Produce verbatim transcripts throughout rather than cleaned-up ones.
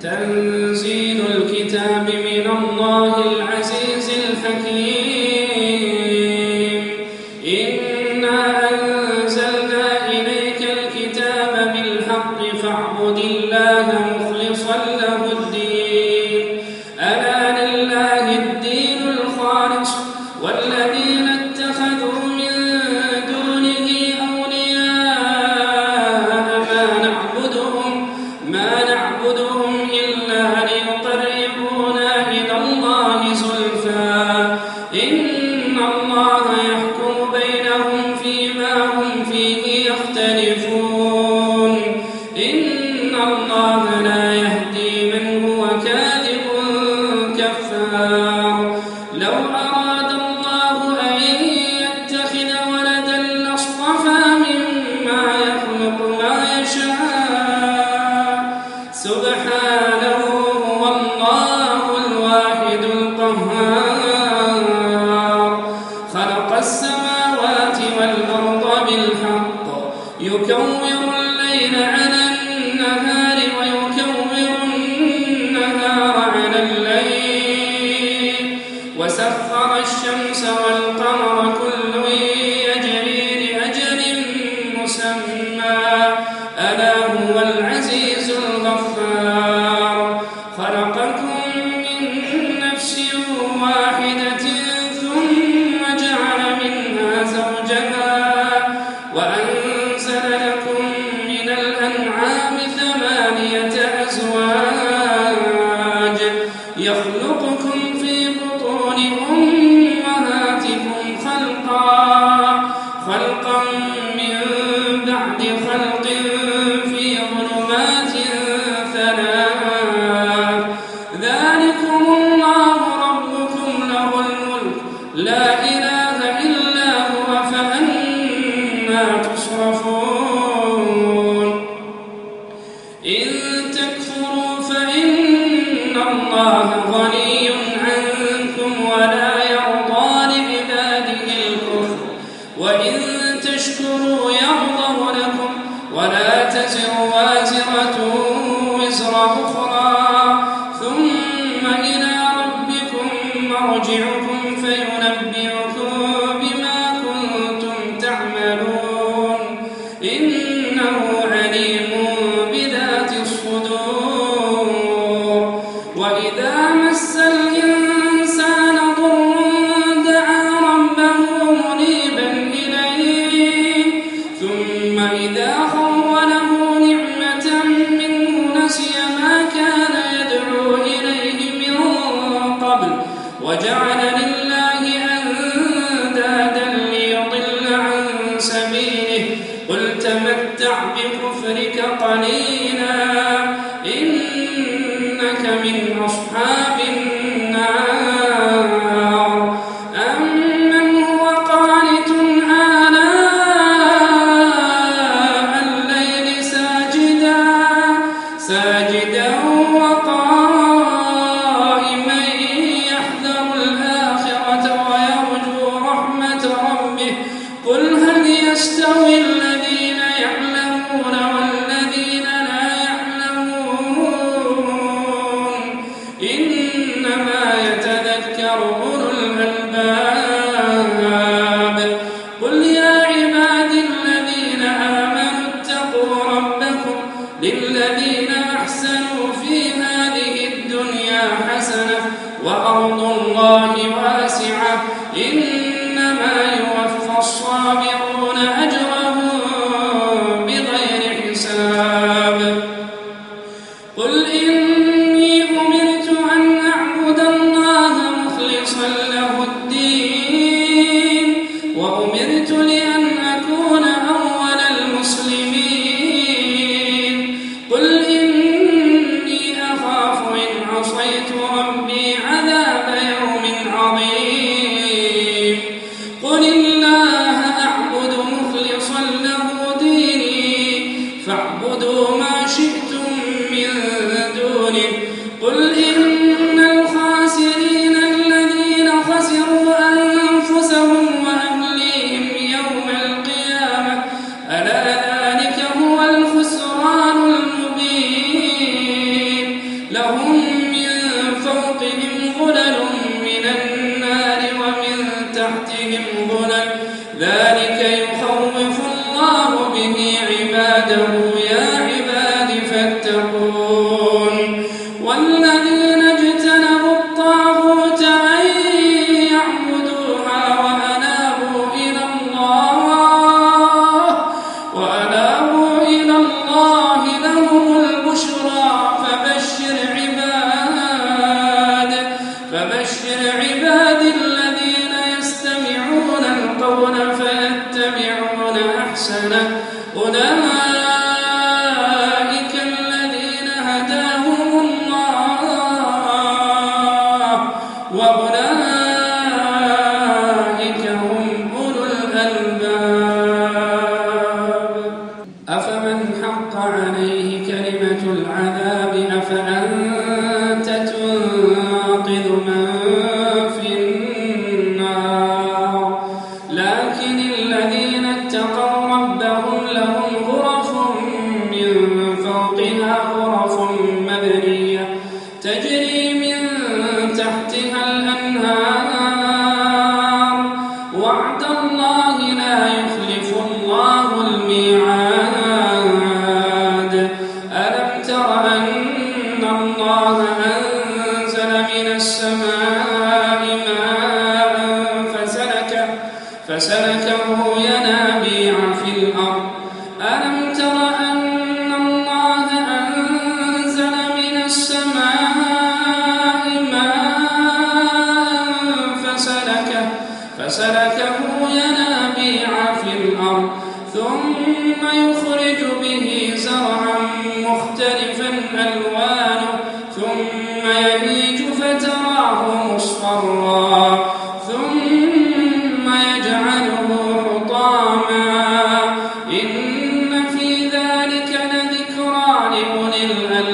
تنزيل الكتاب من الله العزيز الحكيم إنا أنزلنا إليك الكتاب بالحق فاعبد الله مخلصا له الدين ألا لله الدين الخالص والذين اتخذوا من دونه أولياء ما نعبدهم ما نعبدهم إلا ليقربونا إلى الله زلفى إن الله يحكم بينهم فيما هم فيه يختلفون إن الله لا يهدي من هو كاذب كفار لو أراد الله أن يتخذ ولدا لاصطفى مما يخلق ما يشاء سبحانه هو الله الواحد القهار خلق السماوات والأرض بالحق يكور الليل على النهار ويكور النهار على الليل وسخر الشمس والقمر كل يجري لأجل مسمى ألا هو العزيز الغفار خلقكم من نفس واحدة ثم جعل منها زوجها وأنزل لكم من الأنعام ثمانية أزواج يخلقكم في بطون أمهاتكم خلقا خلقا من بعد خلق في ظلمات ثلاث ذلكم الله ربكم له الملك لا إله إلا هو فأنا تصرفون إن تكفروا فإن الله غني عنكم ولا يرضى لعباده الكفر وإن تشكروا يرضه لكم ولا تزر وازرة وزر أخرى ثم إلى ربكم مرجعكم فينبئكم بما كنتم تعملون إنه عليم بذات الصدور وإذا مس الإنسان ضر دعا ربه منيبا إليه ثم إذا خوله نعمة منه نسي ما كان يدعو إليه من قبل وجعل لله أندادا ليضل عن سبيله قل تمتع بكفرك قليلا إنك من أصحاب النار أمن هو قانت آناء الليل ساجدا ساجدا وقائما يحذر الآخرة ويرجو رحمة ربه قل هل يستوي الذين يعلمون والذين لا يعلمون إنما يتذكر أولو الألباب قل يا عبادي الذين آمنوا اتقوا ربكم للذين أحسنوا في هذه الدنيا حسنة وأرض الله واسعة إنما يوفى الصابرون أجرهم بغير حساب قل إني أمرت أن أعبد الله مخلصا له الدين وأمرت لأن أكون أول المسلمين قل إني أخاف إن عصيت ربي عذاب يوم عظيم قل الله أعبد مخلصا له ديني فاعبدوا ما شئتم من دونه قل لهم من فوقهم ظلل من النار ومن تحتهم ظلل ذلك يخوف الله به عباده يا عباد فاتقون والذين اجتنبوا الطاغوت أن يعبدوها وأنابوا إلى الله وأنابوا إلى الله لهم البشرى فبشر عباد فبشر عباد الذين يستمعون القول فيتبعون أحسنه أولئك الذين هداهم الله وأولئك هم أولو الألباب أفمن حق عليه كلمة العذاب أفأنت تنقذ من في النار لكن الذين اتقوا ربهم لهم غرف من فوقها غرف مبنية تجري من تحتها الأنهار وعد الله لا يخلف الله الميعاد ألم تر أن الله أنزل من السماء ماء فسلكه فسلكه ينابيع في الأرض ألم تر أن الله أنزل من السماء ماء فسلكه فسلكه ينابيع في الأرض ثم يخرج به زرعا مختلفا ألوانه ثم يهيج فتراه مصفرا ثم يجعله حطاما إن في ذلك لذكرى لأولي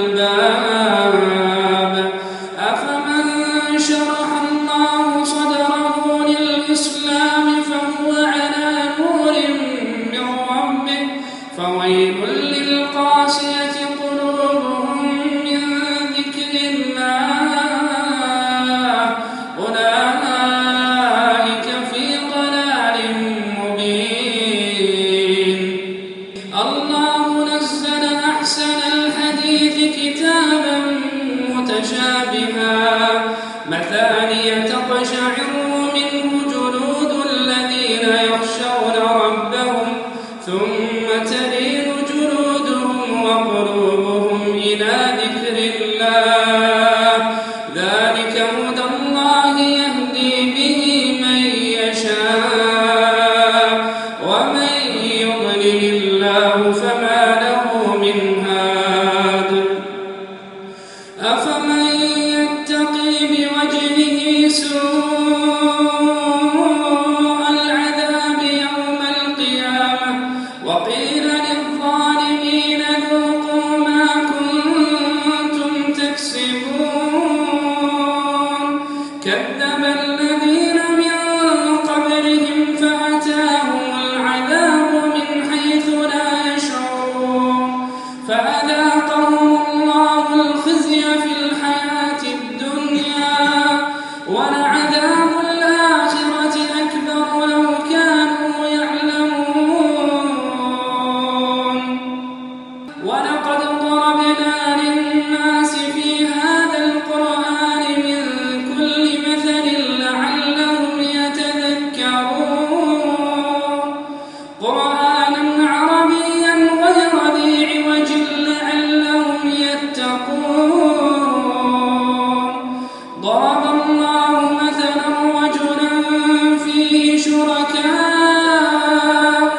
الألباب أفمن شرح الله صدره للإسلام فهو على نور من ربه فويل للقاسية قلوبهم من ذكر الله أولئك في ضلال مبين الله نزل أحسن الحديث كتابا متشابها مثانية تقشعر منه جلود الذين يخشون ربهم ثم تلين جلودهم وقلوبهم إلى ذكر الله ذلك هدى الله يهدي به من يشاء ومن يضلل الله فما له من هاد أفمن يتقي بوجهه سوء العذاب يوم القيامة وقيل للظالمين ذوقوا ما كنتم تكسبون كذب الذين من قبلهم فأتاهم العذاب من حيث لا يشعرون فأذاقهم الله الخزي في الحياة الدنيا ولعذاب الآخرة أكبر لو كانوا يعلمون ولقد ضربنا للناس في هذا القرآن من كل مثل لعلهم يتذكرون قرآنا عربيا غير ذي عوج لعلهم يتقون ضرب الله مثلا رجلا فيه شركاء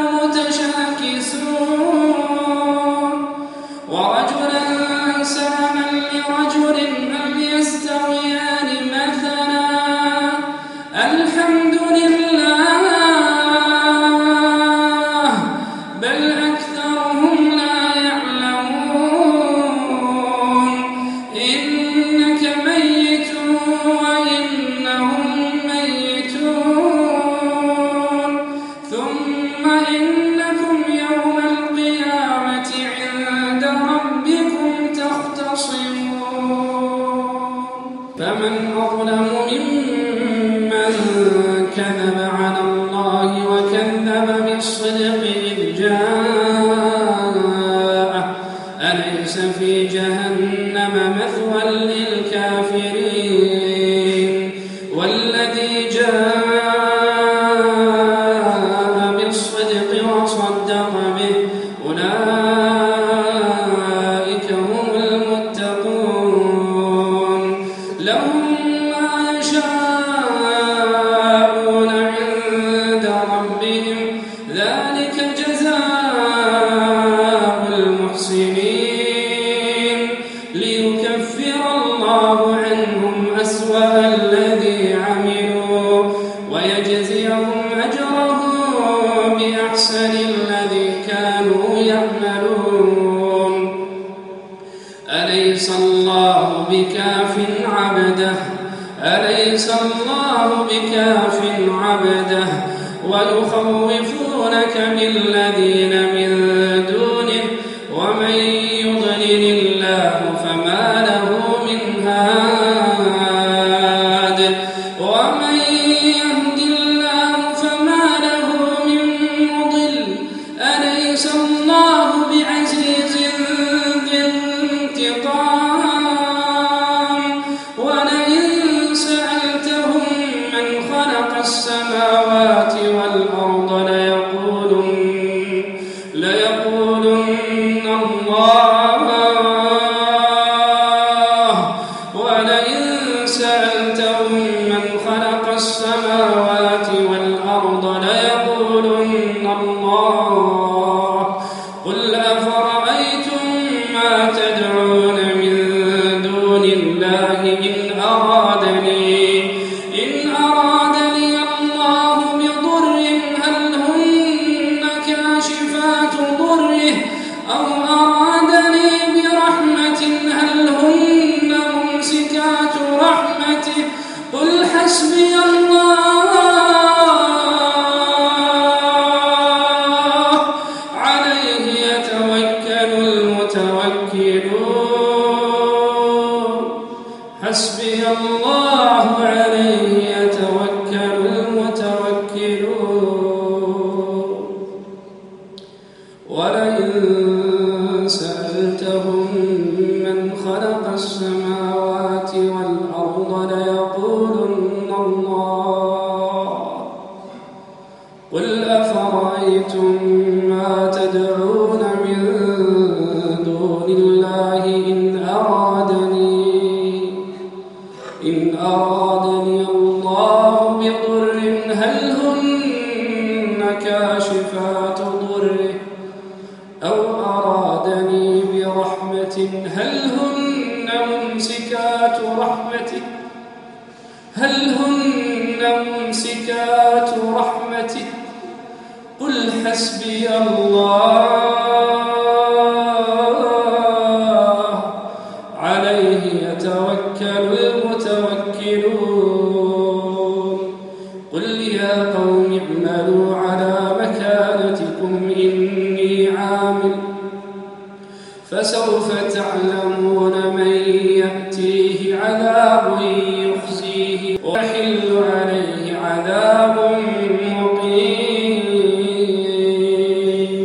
متشاكسون ورجلا سلما لرجل هل يستويان مثلا الحمد لله بل أكثرهم لا يعلمون فمن أظلم ممن كذب على الله وكذب بالصدق إذ جاءه أليس في جهنم مثوى للكافرين والذي جاء بالصدق وصدق به أولئك هم المتقون لهم ما يشاءون عند ربهم ذلك جزاء المحسنين ليكفر الله عنهم أسوأ الذي عملوا ويجزيهم أجرهم بأحسن الذي كانوا يعملون أليس الله بكاف عبده أليس الله بكاف عبده ويخوفونك بالذين من دونه ومن يضلل الله فما له من هاد ومن يهد الله فما له من مضل أليس الله بعزيز ذي انتقام ولئن سألتهم من خلق السماوات والأرض ليقولن ليقولن الله ولئن سألتهم من خلق السماوات والأرض ليقولن الله قل أفرأيتم ما تدعون من دون الله إن أرادني إن أرادني الله بضر هل هن كاشفات ضره أو أرادني برحمة هل هن ممسكات رحمته قل حسبي الله عليه يتوكل المتوكلون حسبي الله عليه يتوكل المتوكلون ولئن سألتهم من خلق السماوات والأرض ليقولن الله قل أفرأيتم ما تدعون من دون الله إن أرادني إن أرادني الله بضر هل هن كاشفات ضره أو أرادني برحمة هل هن ممسكات رحمته هل هن ممسكات رحمته قل حسبي الله عليه يتوكل المتوكلون قل يا قوم اعملوا على مكانتكم إني عامل فسوف تعلمون من يأتيه عذاب يخزيه ويحل عليه عذاب مقيم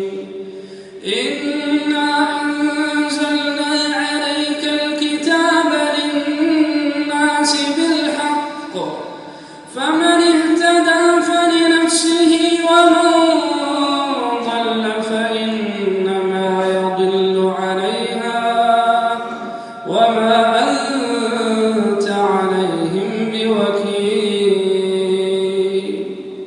إنا أنزلنا عليك الكتاب للناس بالحق فمن اهتدى فلنفسه ومن ضل فإنما يضل عليها وما أنت عليهم بوكيل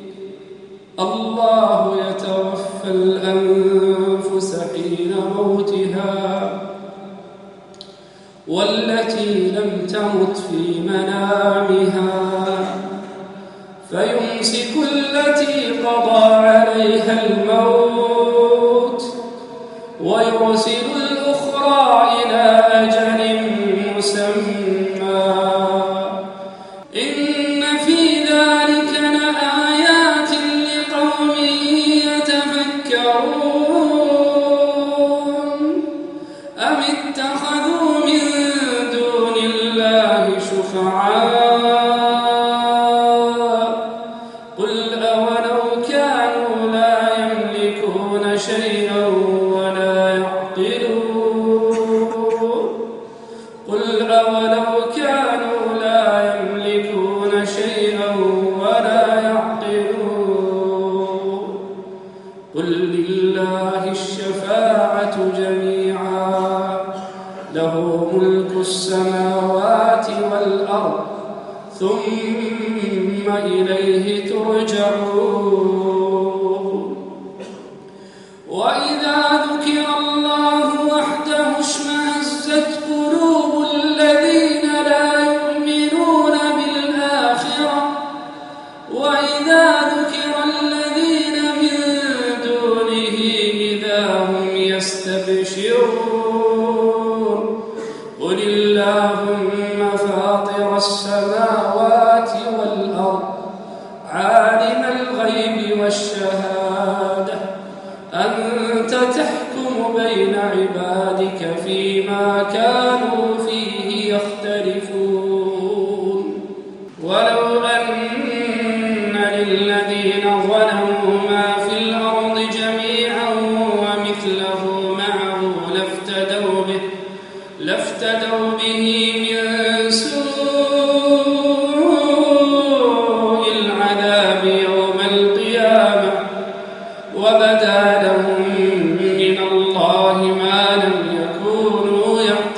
الله يتوفى الأنفس حين موتها والتي لم تمت في منامها فيمسك التي قضى عليها الموت ويرسل الأخرى إلى أجل مسمى إن في ذلك لآيات لقوم يتفكرون أم اتخذوا من دون الله شفعاء شفعاء قل أولو كانوا لا يملكون شيئا ولا يعقلون قل أولو كانوا لا يملكون شيئا ولا يعقلون قل لله الشفاعة جميعا له ملك السماوات والأرض ثم إليه ترجعون وإذا ذكر الله وحده اشمأزت قلوب الذين لا يؤمنون بالآخرة وإذا ذكر الذين من دونه إذا هم يستبشرون قل اللهم فاطر السماوات والأرض عالم الغيب والشهادة أنت تحكم بين عبادك فيما كانوا فيه يختلفون ولو أن للذين ظلموا ما في الأرض جميعا ومثله معه لافتدوا به لافتدوا به من سوء العذاب يوم القيامة وبدا لهم من الله ما لم يكونوا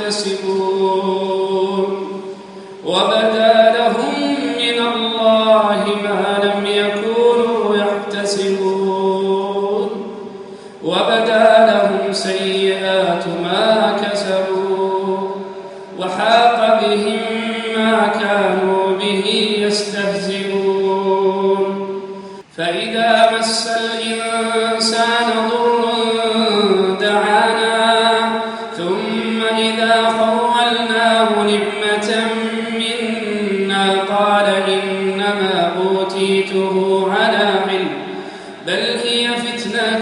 يحتسبون وبدا لهم من الله ما لم يكونوا يحتسبون وبدا لهم سيئات ما كسبوا وحاق بهم ما كانوا به يستهزئون فإذا مس الإنسان ضر دعانا ثم إذا خولناه نعمة منا قال إنما أوتيته على علم بل هي فتنة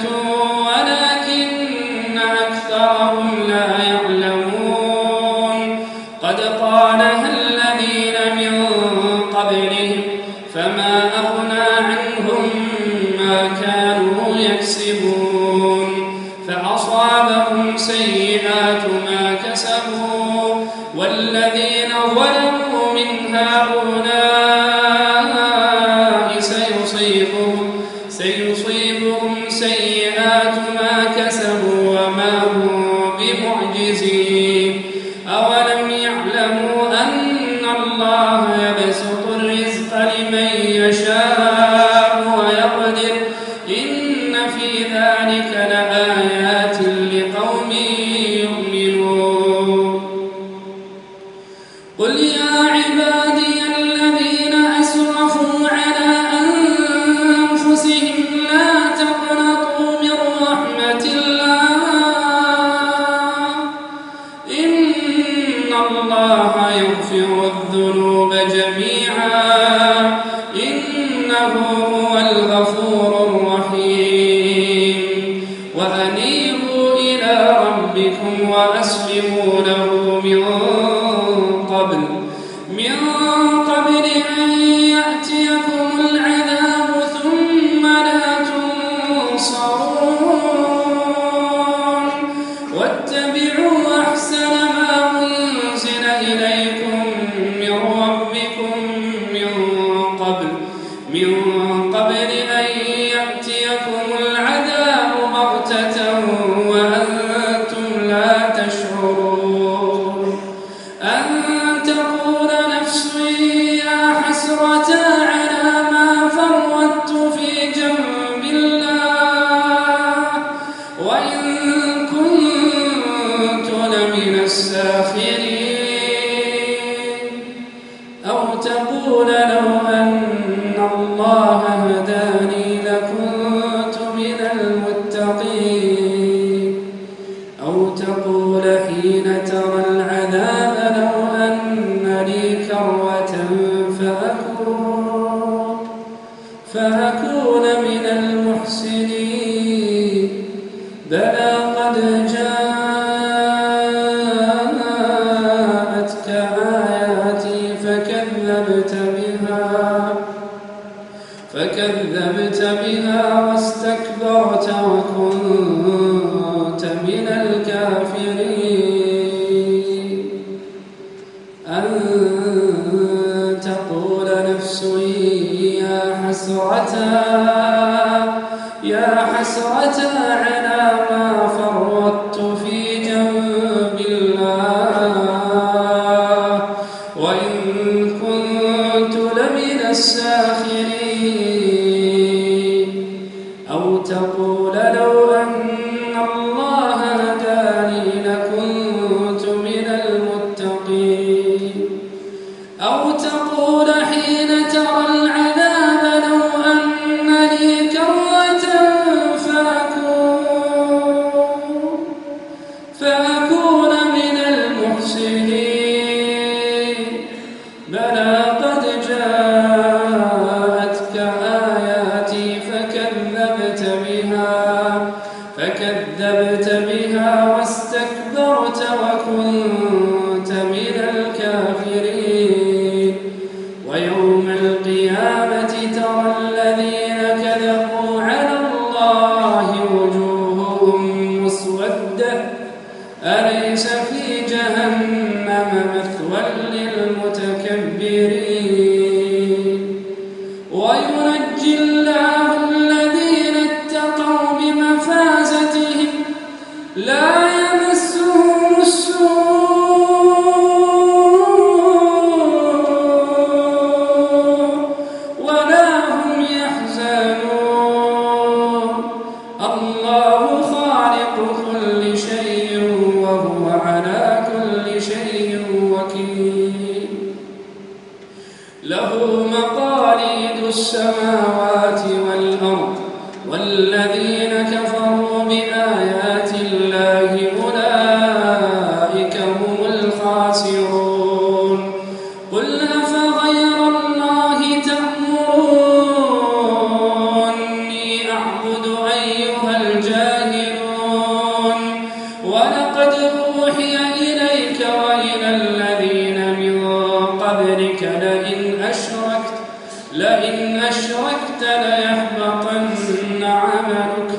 ولكن أكثرهم لا يعلمون قد قالها الذين من قبلهم فما أغنى عنهم ما كانوا يكسبون فأصابهم سيئات ما كسبوا والذين ظلموا من هؤلاء سيصيبهم سيصيبهم سيئات ما كسبوا وما هم بمعجزين أولم يعلموا أن الله يبسط الرزق لمن يشاء ويقدر إن في ذلك لآيات لقوم يؤمنون قل يا عبادي الذين أسرفوا على أنفسهم لا تقنطوا من رحمة الله إن الله يغفر الذنوب جميعا إنه هو الغفور الرحيم وأنيبوا إلى ربكم وأسلموا له من قبل من قبل أن يأتيكم العذاب ثم لا تنصرون واتبعوا أحسن ما أنزل إليكم من ربكم من قبل من قبل أن يأتيكم العذاب بغتة وأنتم لا تشعرون أن تقول نفس يا حسرة على ما فرطت في جنب الله وإن كنت لمن الساخرين أو تقول لو أن الله هداني لكنت من المتقين أو تقول حين ترى العذاب لو أن لي كرة فأكون فأكون من المحسنين بلى قد جاءتك آيات آياتي فكذبت بها فكذبت بها واستكبرت وكنت من الكافرين. أن تقول نفس يا حسرة يا حسرة على ما فرطت في جنب الله وإن كنت لمن الساخرين. أو تقول لو أن الله هداني لكنت من المتقين. أو تقول حين ترى العذاب لو أن لي كرة فأكون, فأكون من المحسنين. بلى قد جاءتك آياتي فكذبت بها فكذبت بها واستكبرت وكنت من الكافرين. ويوم القيامة ترى الذين كذبوا على الله وجوههم مسودة أليس في جهنم مثوى للمتكبرين. وينجي الله الذين اتقوا بمفازتهم لا يمسهم السوء ولا هم يحزنون. الله خالق كل شيء وهو على كل شيء وكيل. له مقاليد السماوات والأرض والذين كفروا بآيات الله أولئك هم الخاسرون. قل أفغير الله تأمروني أعبد أيها الجاهلون. ولقد أوحي إليك وإلى الذين من قبلك لئن أشركت لئن أشركت ليحبطن عملك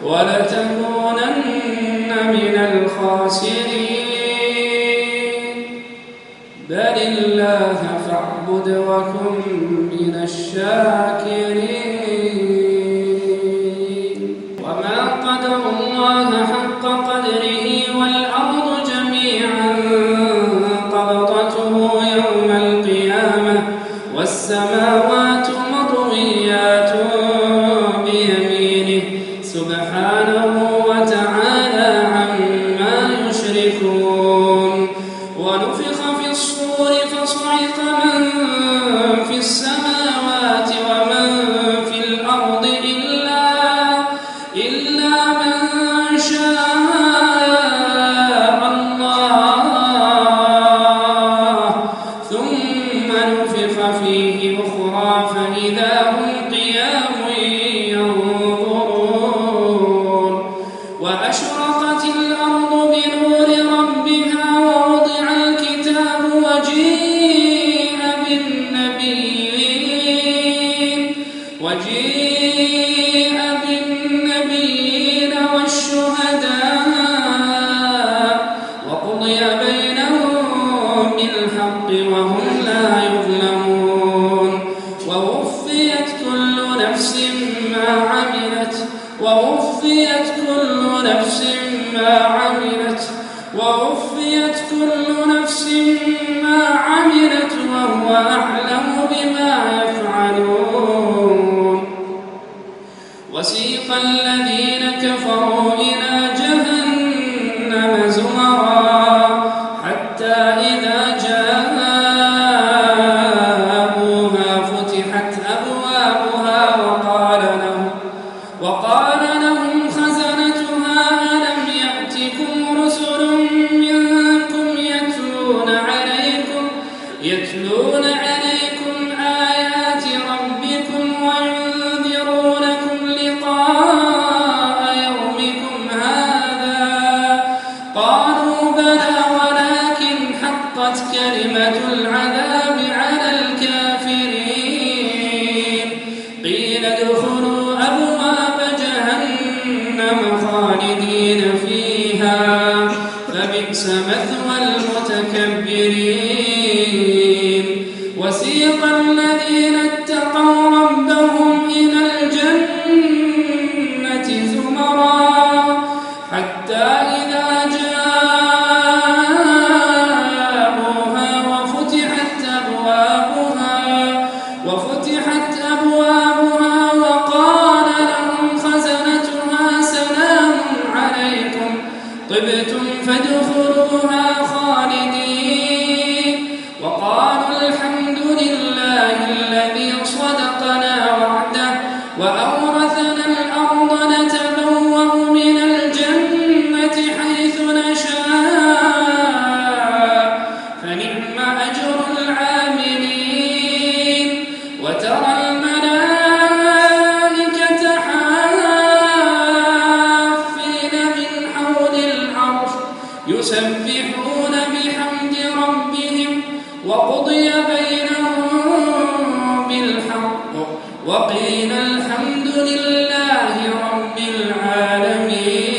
ولتكونن من الخاسرين. بل الله فاعبد وكن من الشاكرين. وما قدر الله حق قدره والأرض جميعا قبضته يوم القيامة والسماوات مطويات بيمينه سبحانه وتعالى عما يشركون. ونفخ في الصور فصعق من في السماوات ومن في الأرض إلا إلا من شاء الله ثم نفخ فيه أخرى فإذا هم قيام ينظرون. وأشرقت الأرض بنور ربها ووضع الكتاب وجيء بالنبيين وجيء بالنبيين والشهداء وقضي بينهم بالحق وهم لا يظلمون. ووفيت كل نفس ما عملت ووفيت كل نفس ما عملت ووفيت كل نفس ما عملت وهو أعلم بما يفعلون. وسيق الذين كفروا إلى جهنم زمرا حتى إذا جاءوها فتحت أبوابها وقال لهم وقال لهم خزنتها ألم يأتكم رسل منكم يتلون عليكم يتلون عليكم آيات ربكم وينذرونكم لقاء يومكم هذا. قالوا بلى ولكن حقت كلمة العذاب وسيق الذين اتقوا ربهم إلى الجنة زمرا حتى إذا جاءوها وفتحت أبوابها وفتحت أبوابها وقال لهم خزنتها سلام عليكم طبتم فادخلوها خالدين وقالوا الحمد لله الذي صدقنا وعده وأورثنا الأرض نتبوأ من الجنة حيث نشاء فنعم أجر العاملين وترى الملائكة حافين من حول العرش يسبحون بحمد ربهم وقضي بينهم بالحق وقيل الحمد لله رب العالمين.